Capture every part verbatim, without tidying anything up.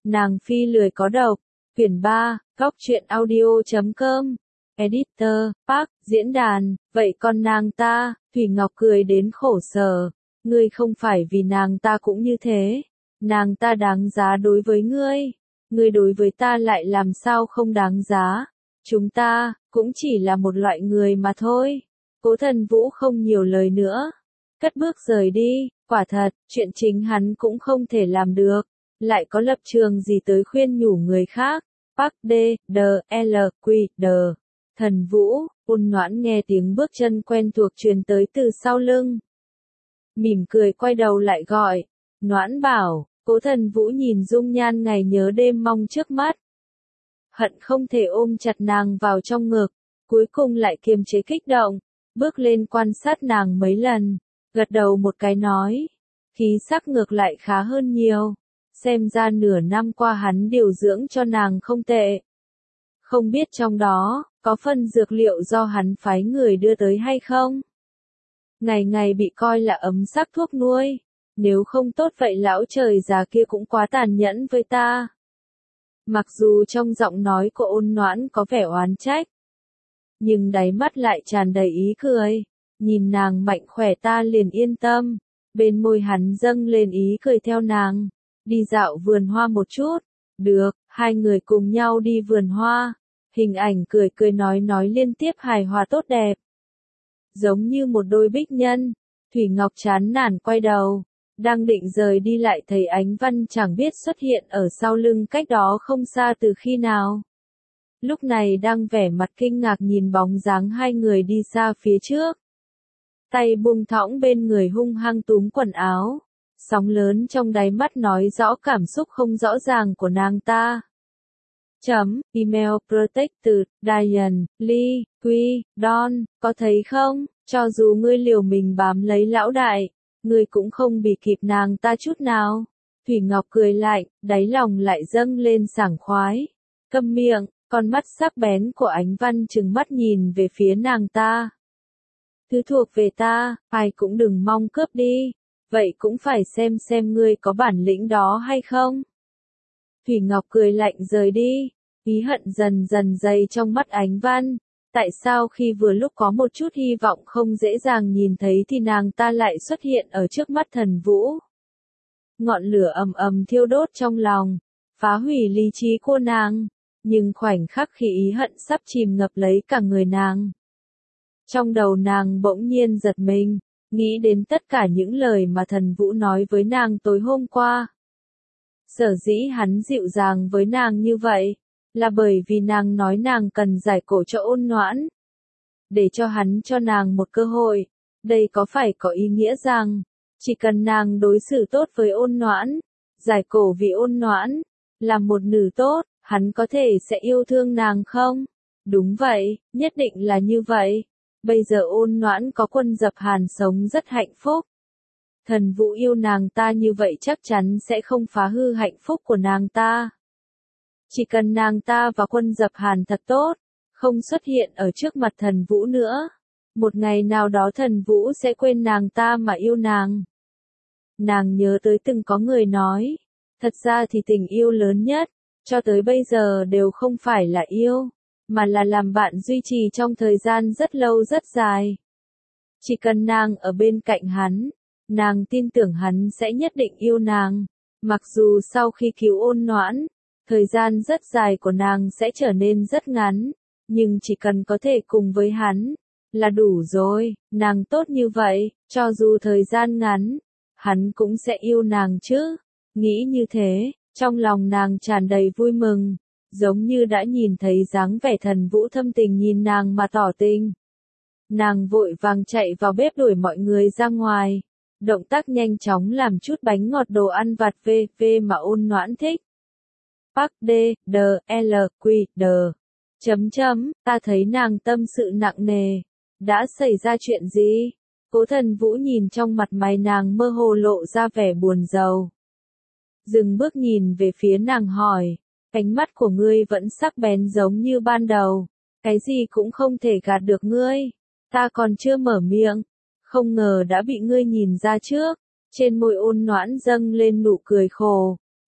Nàng phi lười có độc. Quyển ba, góc truyện audio chấm com. Editor, Park, diễn đàn, vậy còn nàng ta, Thủy Ngọc cười đến khổ sở. Ngươi không phải vì nàng ta cũng như thế. Nàng ta đáng giá đối với ngươi. Ngươi đối với ta lại làm sao không đáng giá. Chúng ta, cũng chỉ là một loại người mà thôi. Cố Thần Vũ không nhiều lời nữa. Cất bước rời đi, quả thật, chuyện chính hắn cũng không thể làm được. Lại có lập trường gì tới khuyên nhủ người khác. Park D, D, L, Q, D. Thần Vũ, ôn noãn nghe tiếng bước chân quen thuộc truyền tới từ sau lưng. Mỉm cười quay đầu lại gọi. Noãn bảo, Cố Thần Vũ nhìn dung nhan ngày nhớ đêm mong trước mắt. Hận không thể ôm chặt nàng vào trong ngực, cuối cùng lại kiềm chế kích động, bước lên quan sát nàng mấy lần, gật đầu một cái nói. Khí sắc ngược lại khá hơn nhiều, xem ra nửa năm qua hắn điều dưỡng cho nàng không tệ. Không biết trong đó, có phân dược liệu do hắn phái người đưa tới hay không? Ngày ngày bị coi là ấm sắc thuốc nuôi, nếu không tốt vậy lão trời già kia cũng quá tàn nhẫn với ta. Mặc dù trong giọng nói của ôn noãn có vẻ oán trách, nhưng đáy mắt lại tràn đầy ý cười. Nhìn nàng mạnh khỏe ta liền yên tâm. Bên môi hắn dâng lên ý cười theo nàng. Đi dạo vườn hoa một chút. Được, hai người cùng nhau đi vườn hoa. Hình ảnh cười cười nói nói liên tiếp hài hòa tốt đẹp. Giống như một đôi bích nhân. Thủy Ngọc chán nản quay đầu. Đang định rời đi lại thấy Ánh Văn chẳng biết xuất hiện ở sau lưng cách đó không xa từ khi nào. Lúc này đang vẻ mặt kinh ngạc nhìn bóng dáng hai người đi xa phía trước. Tay buông thõng bên người hung hăng túm quần áo. Sóng lớn trong đáy mắt nói rõ cảm xúc không rõ ràng của nàng ta. Chấm, email protected, Diane, Lee, Quy, Don, có thấy không? Cho dù ngươi liều mình bám lấy lão đại, ngươi cũng không bị kịp nàng ta chút nào. Thủy Ngọc cười lạnh, đáy lòng lại dâng lên sảng khoái. Câm miệng, con mắt sắc bén của Ánh Văn trừng mắt nhìn về phía nàng ta. Thứ thuộc về ta, ai cũng đừng mong cướp đi. Vậy cũng phải xem xem ngươi có bản lĩnh đó hay không. Thủy Ngọc cười lạnh rời đi. Ý hận dần dần dày trong mắt Ánh Văn. Tại sao khi vừa lúc có một chút hy vọng không dễ dàng nhìn thấy thì nàng ta lại xuất hiện ở trước mắt Thần Vũ. Ngọn lửa ầm ầm thiêu đốt trong lòng, phá hủy lý trí của nàng, nhưng khoảnh khắc khi ý hận sắp chìm ngập lấy cả người nàng. Trong đầu nàng bỗng nhiên giật mình, nghĩ đến tất cả những lời mà Thần Vũ nói với nàng tối hôm qua. Sở dĩ hắn dịu dàng với nàng như vậy, là bởi vì nàng nói nàng cần giải cổ cho ôn noãn. Để cho hắn cho nàng một cơ hội, đây có phải có ý nghĩa rằng, chỉ cần nàng đối xử tốt với ôn noãn, giải cổ vì ôn noãn, làm một nữ tốt, hắn có thể sẽ yêu thương nàng không? Đúng vậy, nhất định là như vậy. Bây giờ ôn noãn có Quân Dập Hàn sống rất hạnh phúc. Thần Vũ yêu nàng ta như vậy chắc chắn sẽ không phá hư hạnh phúc của nàng ta. Chỉ cần nàng ta và Quân Dập Hàn thật tốt, không xuất hiện ở trước mặt Thần Vũ nữa. Một ngày nào đó Thần Vũ sẽ quên nàng ta mà yêu nàng. Nàng nhớ tới từng có người nói, thật ra thì tình yêu lớn nhất, cho tới bây giờ đều không phải là yêu, mà là làm bạn duy trì trong thời gian rất lâu rất dài. Chỉ cần nàng ở bên cạnh hắn, nàng tin tưởng hắn sẽ nhất định yêu nàng. Mặc dù sau khi cứu ôn noãn, thời gian rất dài của nàng sẽ trở nên rất ngắn, nhưng chỉ cần có thể cùng với hắn, là đủ rồi. Nàng tốt như vậy, cho dù thời gian ngắn, hắn cũng sẽ yêu nàng chứ. Nghĩ như thế, trong lòng nàng tràn đầy vui mừng, giống như đã nhìn thấy dáng vẻ Thần Vũ thâm tình nhìn nàng mà tỏ tình. Nàng vội vàng chạy vào bếp đuổi mọi người ra ngoài, động tác nhanh chóng làm chút bánh ngọt đồ ăn vặt về về mà ôn noãn thích. Park D, D, L, Q, D. Chấm chấm, ta thấy nàng tâm sự nặng nề. Đã xảy ra chuyện gì? Cố Thần Vũ nhìn trong mặt mày nàng mơ hồ lộ ra vẻ buồn rầu. Dừng bước nhìn về phía nàng hỏi, ánh mắt của ngươi vẫn sắc bén giống như ban đầu, cái gì cũng không thể gạt được ngươi. Ta còn chưa mở miệng, không ngờ đã bị ngươi nhìn ra trước. Trên môi ôn noãn dâng lên nụ cười khổ,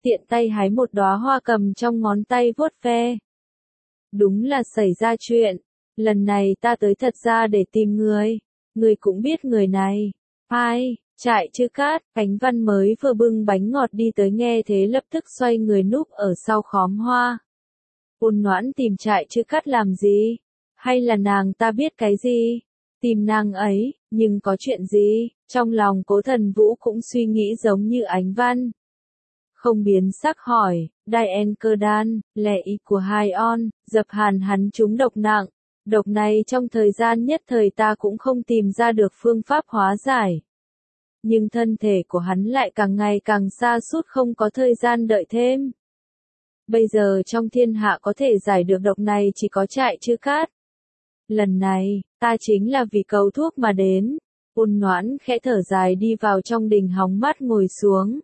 tiện tay hái một đóa hoa cầm trong ngón tay vuốt ve. Đúng là xảy ra chuyện, lần này ta tới thật ra để tìm người, người cũng biết người này. Ai, Trại Chư Cát, Ánh Văn mới vừa bưng bánh ngọt đi tới nghe thế lập tức xoay người núp ở sau khóm hoa. Ôn Noãn tìm Trại Chư Cát làm gì? Hay là nàng ta biết cái gì? Tìm nàng ấy, nhưng có chuyện gì? Trong lòng Cố Thần Vũ cũng suy nghĩ giống như Ánh Văn. Không biến sắc hỏi, Diane Cơ Đan, lệ ý của hai on, Dập Hàn hắn trúng độc nặng. Độc này trong thời gian nhất thời ta cũng không tìm ra được phương pháp hóa giải. Nhưng thân thể của hắn lại càng ngày càng sa sút không có thời gian đợi thêm. Bây giờ trong thiên hạ có thể giải được độc này chỉ có Trại Chư Cát. Lần này, ta chính là vì cầu thuốc mà đến. Ôn Noãn khẽ thở dài đi vào trong đình hóng mát ngồi xuống.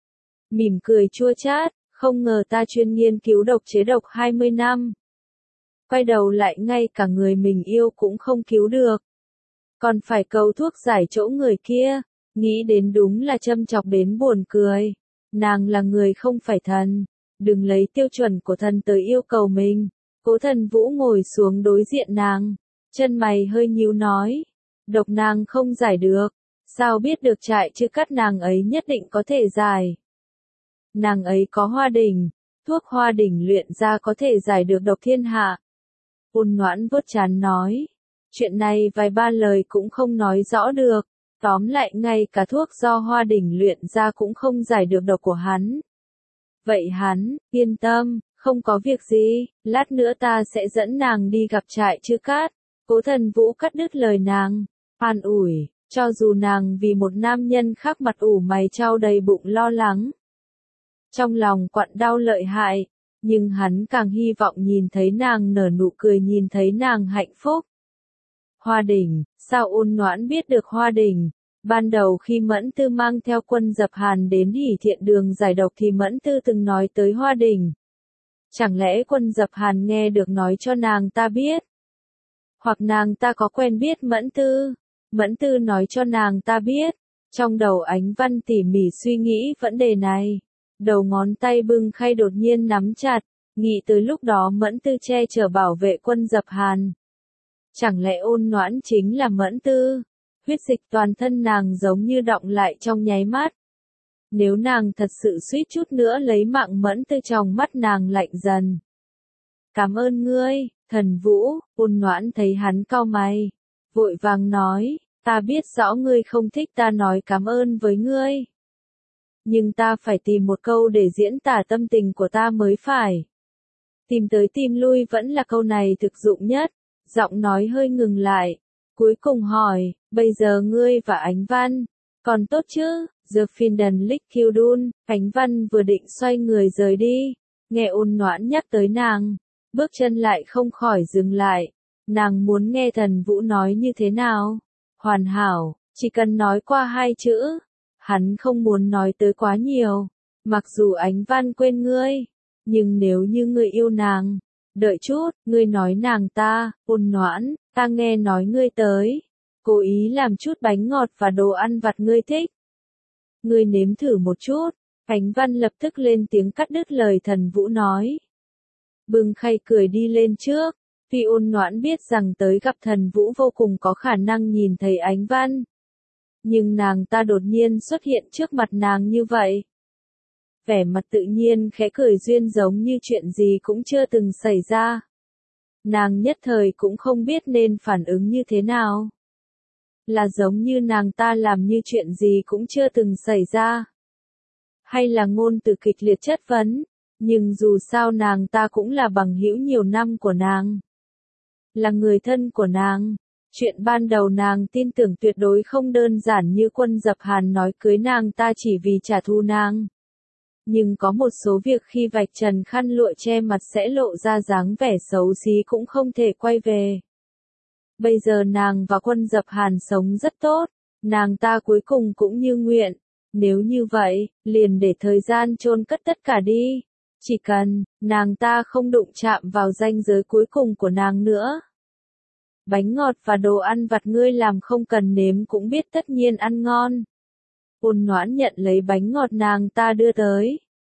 Mỉm cười chua chát, không ngờ ta chuyên nghiên cứu độc chế độc hai mươi năm. Quay đầu lại ngay cả người mình yêu cũng không cứu được. Còn phải cầu thuốc giải chỗ người kia, nghĩ đến đúng là châm chọc đến buồn cười. Nàng là người không phải thần, đừng lấy tiêu chuẩn của thần tới yêu cầu mình. Cố Thần Vũ ngồi xuống đối diện nàng, chân mày hơi nhíu nói, độc nàng không giải được, sao biết được Trại Chư Cát nàng ấy nhất định có thể giải. Nàng ấy có hoa đỉnh, thuốc hoa đỉnh luyện ra có thể giải được độc thiên hạ. Ôn Noãn vuốt trán nói, chuyện này vài ba lời cũng không nói rõ được, tóm lại ngay cả thuốc do hoa đỉnh luyện ra cũng không giải được độc của hắn. Vậy hắn, yên tâm, không có việc gì, lát nữa ta sẽ dẫn nàng đi gặp Trại Chư Cát. Cố Thần Vũ cắt đứt lời nàng, an ủi, cho dù nàng vì một nam nhân khác mặt ủ mày chau đầy bụng lo lắng. Trong lòng quặn đau lợi hại, nhưng hắn càng hy vọng nhìn thấy nàng nở nụ cười, nhìn thấy nàng hạnh phúc. Hoa đỉnh, sao Ôn Noãn biết được hoa đỉnh? Ban đầu khi Mẫn Tư mang theo quân Dập Hàn đến Hỷ Thiện Đường giải độc thì Mẫn Tư từng nói tới hoa đỉnh. Chẳng lẽ quân Dập Hàn nghe được nói cho nàng ta biết? Hoặc nàng ta có quen biết Mẫn Tư? Mẫn Tư nói cho nàng ta biết. Trong đầu Ánh Văn tỉ mỉ suy nghĩ vấn đề này. Đầu ngón tay bưng khay đột nhiên nắm chặt, nghĩ tới lúc đó Mẫn Tư che chở bảo vệ quân Dập Hàn. Chẳng lẽ Ôn Noãn chính là Mẫn Tư? Huyết dịch toàn thân nàng giống như đọng lại trong nháy mắt. Nếu nàng thật sự suýt chút nữa lấy mạng Mẫn Tư, trong mắt nàng lạnh dần. Cảm ơn ngươi, Thần Vũ. Ôn Noãn thấy hắn cau mày, vội vàng nói, ta biết rõ ngươi không thích ta nói cảm ơn với ngươi. Nhưng ta phải tìm một câu để diễn tả tâm tình của ta mới phải. Tìm tới tìm lui vẫn là câu này thực dụng nhất. Giọng nói hơi ngừng lại. Cuối cùng hỏi, bây giờ ngươi và Ánh Văn, còn tốt chứ? The Finden Lick Kildun, Ánh Văn vừa định xoay người rời đi. Nghe Ôn Noãn nhắc tới nàng, bước chân lại không khỏi dừng lại. Nàng muốn nghe Thần Vũ nói như thế nào? Hoàn hảo, chỉ cần nói qua hai chữ. Hắn không muốn nói tới quá nhiều. Mặc dù Ánh Văn quên ngươi, nhưng nếu như ngươi yêu nàng, đợi chút, ngươi nói nàng ta, Ôn Noãn, ta nghe nói ngươi tới, cố ý làm chút bánh ngọt và đồ ăn vặt ngươi thích. Ngươi nếm thử một chút. Ánh Văn lập tức lên tiếng cắt đứt lời Thần Vũ nói. Bưng khay cười đi lên trước, vì Ôn Noãn biết rằng tới gặp Thần Vũ vô cùng có khả năng nhìn thấy Ánh Văn. Nhưng nàng ta đột nhiên xuất hiện trước mặt nàng như vậy. Vẻ mặt tự nhiên khẽ cười duyên giống như chuyện gì cũng chưa từng xảy ra. Nàng nhất thời cũng không biết nên phản ứng như thế nào. Là giống như nàng ta làm như chuyện gì cũng chưa từng xảy ra. Hay là ngôn từ kịch liệt chất vấn, nhưng dù sao nàng ta cũng là bằng hữu nhiều năm của nàng. Là người thân của nàng. Chuyện ban đầu nàng tin tưởng tuyệt đối không đơn giản như quân Dập Hàn nói cưới nàng ta chỉ vì trả thù nàng. Nhưng có một số việc khi vạch trần khăn lụa che mặt sẽ lộ ra dáng vẻ xấu xí cũng không thể quay về. Bây giờ nàng và quân Dập Hàn sống rất tốt, nàng ta cuối cùng cũng như nguyện. Nếu như vậy, liền để thời gian chôn cất tất cả đi. Chỉ cần, nàng ta không đụng chạm vào ranh giới cuối cùng của nàng nữa. Bánh ngọt và đồ ăn vặt ngươi làm không cần nếm cũng biết tất nhiên ăn ngon. Ôn Noãn nhận lấy bánh ngọt nàng ta đưa tới.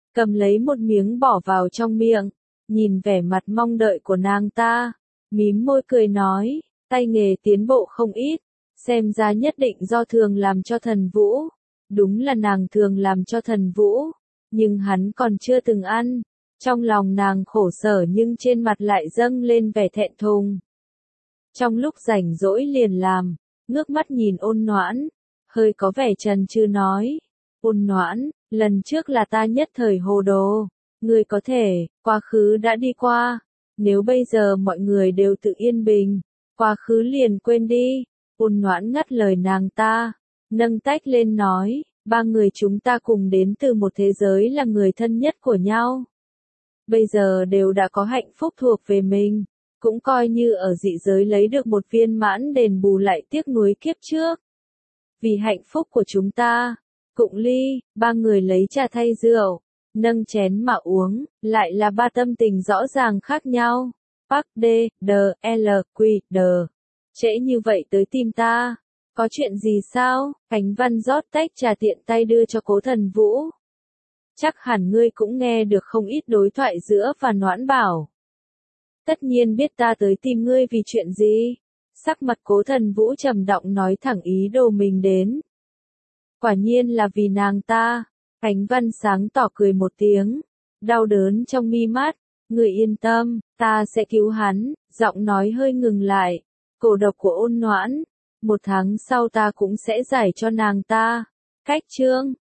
cầm lấy một miếng bỏ vào trong miệng, nhìn vẻ mặt mong đợi của nàng ta, mím môi cười nói, tay nghề tiến bộ không ít, xem ra nhất định do thường làm cho Thần Vũ. Đúng là nàng thường làm cho Thần Vũ, nhưng hắn còn chưa từng ăn. Trong lòng nàng khổ sở nhưng trên mặt lại dâng lên vẻ thẹn thùng. Trong lúc rảnh rỗi liền làm, ngước mắt nhìn Ôn Noãn, hơi có vẻ chần chừ nói, Ôn Noãn, lần trước là ta nhất thời hồ đồ, ngươi có thể, quá khứ đã đi qua, nếu bây giờ mọi người đều tự yên bình, quá khứ liền quên đi. Ôn Noãn ngắt lời nàng ta, nâng tách lên nói, ba người chúng ta cùng đến từ một thế giới là người thân nhất của nhau. Bây giờ đều đã có hạnh phúc thuộc về mình, cũng coi như ở dị giới lấy được một viên mãn đền bù lại tiếc nuối kiếp trước. Vì hạnh phúc của chúng ta, cụng ly, ba người lấy trà thay rượu, nâng chén mà uống, lại là ba tâm tình rõ ràng khác nhau. Park D, D, L, Q, D. Trễ như vậy tới tìm ta, có chuyện gì sao? Khánh Văn rót tách trà tiện tay đưa cho Cố Thần Vũ. Chắc hẳn ngươi cũng nghe được không ít đối thoại giữa và Noãn Bảo. Tất nhiên biết ta tới tìm ngươi vì chuyện gì. Sắc mặt Cố Thần Vũ trầm động nói thẳng ý đồ mình đến. Quả nhiên là vì nàng ta. Khánh Văn sáng tỏ cười một tiếng, đau đớn trong mi mắt. Ngươi yên tâm, ta sẽ cứu hắn. Giọng nói hơi ngừng lại. Cổ độc của Ôn Noãn, một tháng sau ta cũng sẽ giải cho nàng ta. Cách chương